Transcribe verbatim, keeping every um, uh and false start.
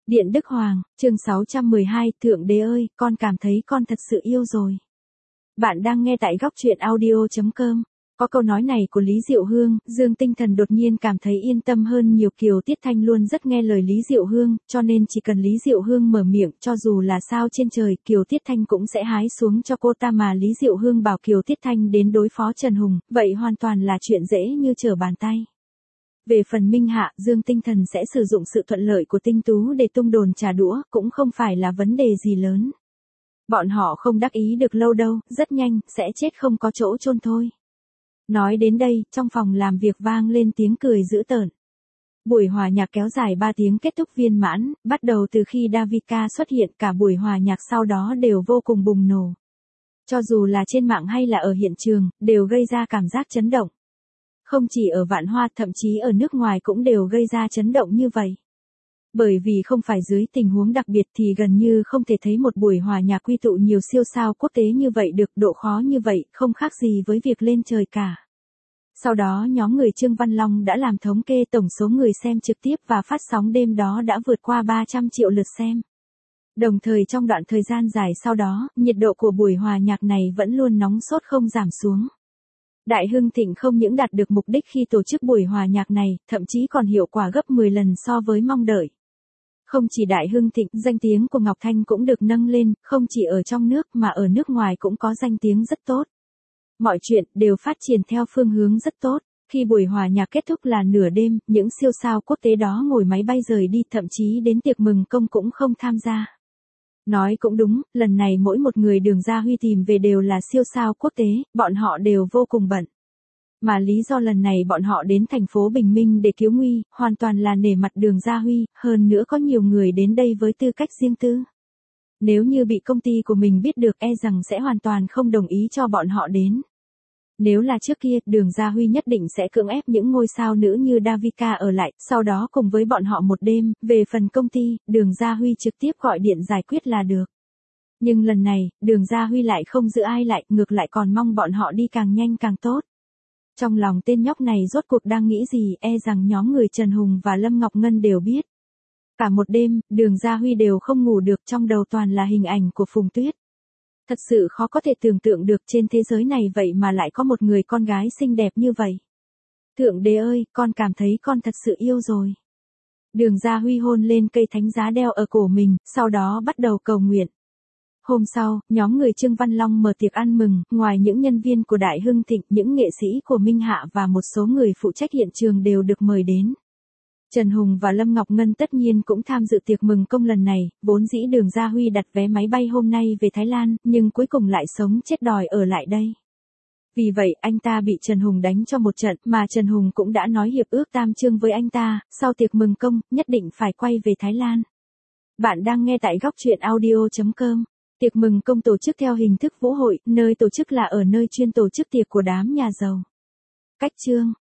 Điện Đức Hoàng, chương sáu trăm mười hai, Thượng Đế ơi, con cảm thấy con thật sự yêu rồi. Bạn đang nghe tại góc truyện audio chấm com. Có câu nói này của Lý Diệu Hương, Dương Tinh Thần đột nhiên cảm thấy yên tâm hơn nhiều. Kiều Tiết Thanh luôn rất nghe lời Lý Diệu Hương, cho nên chỉ cần Lý Diệu Hương mở miệng, cho dù là sao trên trời, Kiều Tiết Thanh cũng sẽ hái xuống cho cô ta. Mà Lý Diệu Hương bảo Kiều Tiết Thanh đến đối phó Trần Hùng, vậy hoàn toàn là chuyện dễ như trở bàn tay. Về phần Minh Hạ, Dương Tinh Thần sẽ sử dụng sự thuận lợi của Tinh Tú để tung đồn trả đũa, cũng không phải là vấn đề gì lớn. Bọn họ không đắc ý được lâu đâu, rất nhanh, sẽ chết không có chỗ chôn thôi. Nói đến đây, trong phòng làm việc vang lên tiếng cười dữ tợn. Buổi hòa nhạc kéo dài ba tiếng kết thúc viên mãn, bắt đầu từ khi Davika xuất hiện, cả buổi hòa nhạc sau đó đều vô cùng bùng nổ. Cho dù là trên mạng hay là ở hiện trường, đều gây ra cảm giác chấn động. Không chỉ ở Vạn Hoa, thậm chí ở nước ngoài cũng đều gây ra chấn động như vậy. Bởi vì không phải dưới tình huống đặc biệt thì gần như không thể thấy một buổi hòa nhạc quy tụ nhiều siêu sao quốc tế như vậy được, độ khó như vậy, không khác gì với việc lên trời cả. Sau đó nhóm người Trương Văn Long đã làm thống kê tổng số người xem trực tiếp và phát sóng đêm đó đã vượt qua ba trăm triệu lượt xem. Đồng thời trong đoạn thời gian dài sau đó, nhiệt độ của buổi hòa nhạc này vẫn luôn nóng sốt không giảm xuống. Đại Hưng Thịnh không những đạt được mục đích khi tổ chức buổi hòa nhạc này, thậm chí còn hiệu quả gấp mười lần so với mong đợi. Không chỉ Đại Hưng Thịnh, danh tiếng của Ngọc Thanh cũng được nâng lên, không chỉ ở trong nước mà ở nước ngoài cũng có danh tiếng rất tốt. Mọi chuyện đều phát triển theo phương hướng rất tốt. Khi buổi hòa nhạc kết thúc là nửa đêm, những siêu sao quốc tế đó ngồi máy bay rời đi, thậm chí đến tiệc mừng công cũng không tham gia. Nói cũng đúng, lần này mỗi một người Đường Gia Huy tìm về đều là siêu sao quốc tế, bọn họ đều vô cùng bận. Mà lý do lần này bọn họ đến thành phố Bình Minh để cứu nguy, hoàn toàn là nể mặt Đường Gia Huy, hơn nữa có nhiều người đến đây với tư cách riêng tư. Nếu như bị công ty của mình biết được, e rằng sẽ hoàn toàn không đồng ý cho bọn họ đến. Nếu là trước kia, Đường Gia Huy nhất định sẽ cưỡng ép những ngôi sao nữ như Davika ở lại, sau đó cùng với bọn họ một đêm. Về phần công ty, Đường Gia Huy trực tiếp gọi điện giải quyết là được. Nhưng lần này, Đường Gia Huy lại không giữ ai lại, ngược lại còn mong bọn họ đi càng nhanh càng tốt. Trong lòng tên nhóc này rốt cuộc đang nghĩ gì, e rằng nhóm người Trần Hùng và Lâm Ngọc Ngân đều biết. Cả một đêm, Đường Gia Huy đều không ngủ được, trong đầu toàn là hình ảnh của Phùng Tuyết. Thật sự khó có thể tưởng tượng được trên thế giới này vậy mà lại có một người con gái xinh đẹp như vậy. Thượng Đế ơi, con cảm thấy con thật sự yêu rồi. Đường Gia Huy hôn lên cây thánh giá đeo ở cổ mình, sau đó bắt đầu cầu nguyện. Hôm sau, nhóm người Trương Văn Long mở tiệc ăn mừng, ngoài những nhân viên của Đại Hưng Thịnh, những nghệ sĩ của Minh Hạ và một số người phụ trách hiện trường đều được mời đến. Trần Hùng và Lâm Ngọc Ngân tất nhiên cũng tham dự tiệc mừng công lần này, vốn dĩ Đường Gia Huy đặt vé máy bay hôm nay về Thái Lan, nhưng cuối cùng lại sống chết đòi ở lại đây. Vì vậy, anh ta bị Trần Hùng đánh cho một trận, mà Trần Hùng cũng đã nói hiệp ước tam chương với anh ta, sau tiệc mừng công, nhất định phải quay về Thái Lan. Bạn đang nghe tại góc truyện audio chấm com. Tiệc mừng công tổ chức theo hình thức vũ hội, nơi tổ chức là ở nơi chuyên tổ chức tiệc của đám nhà giàu. Cách chương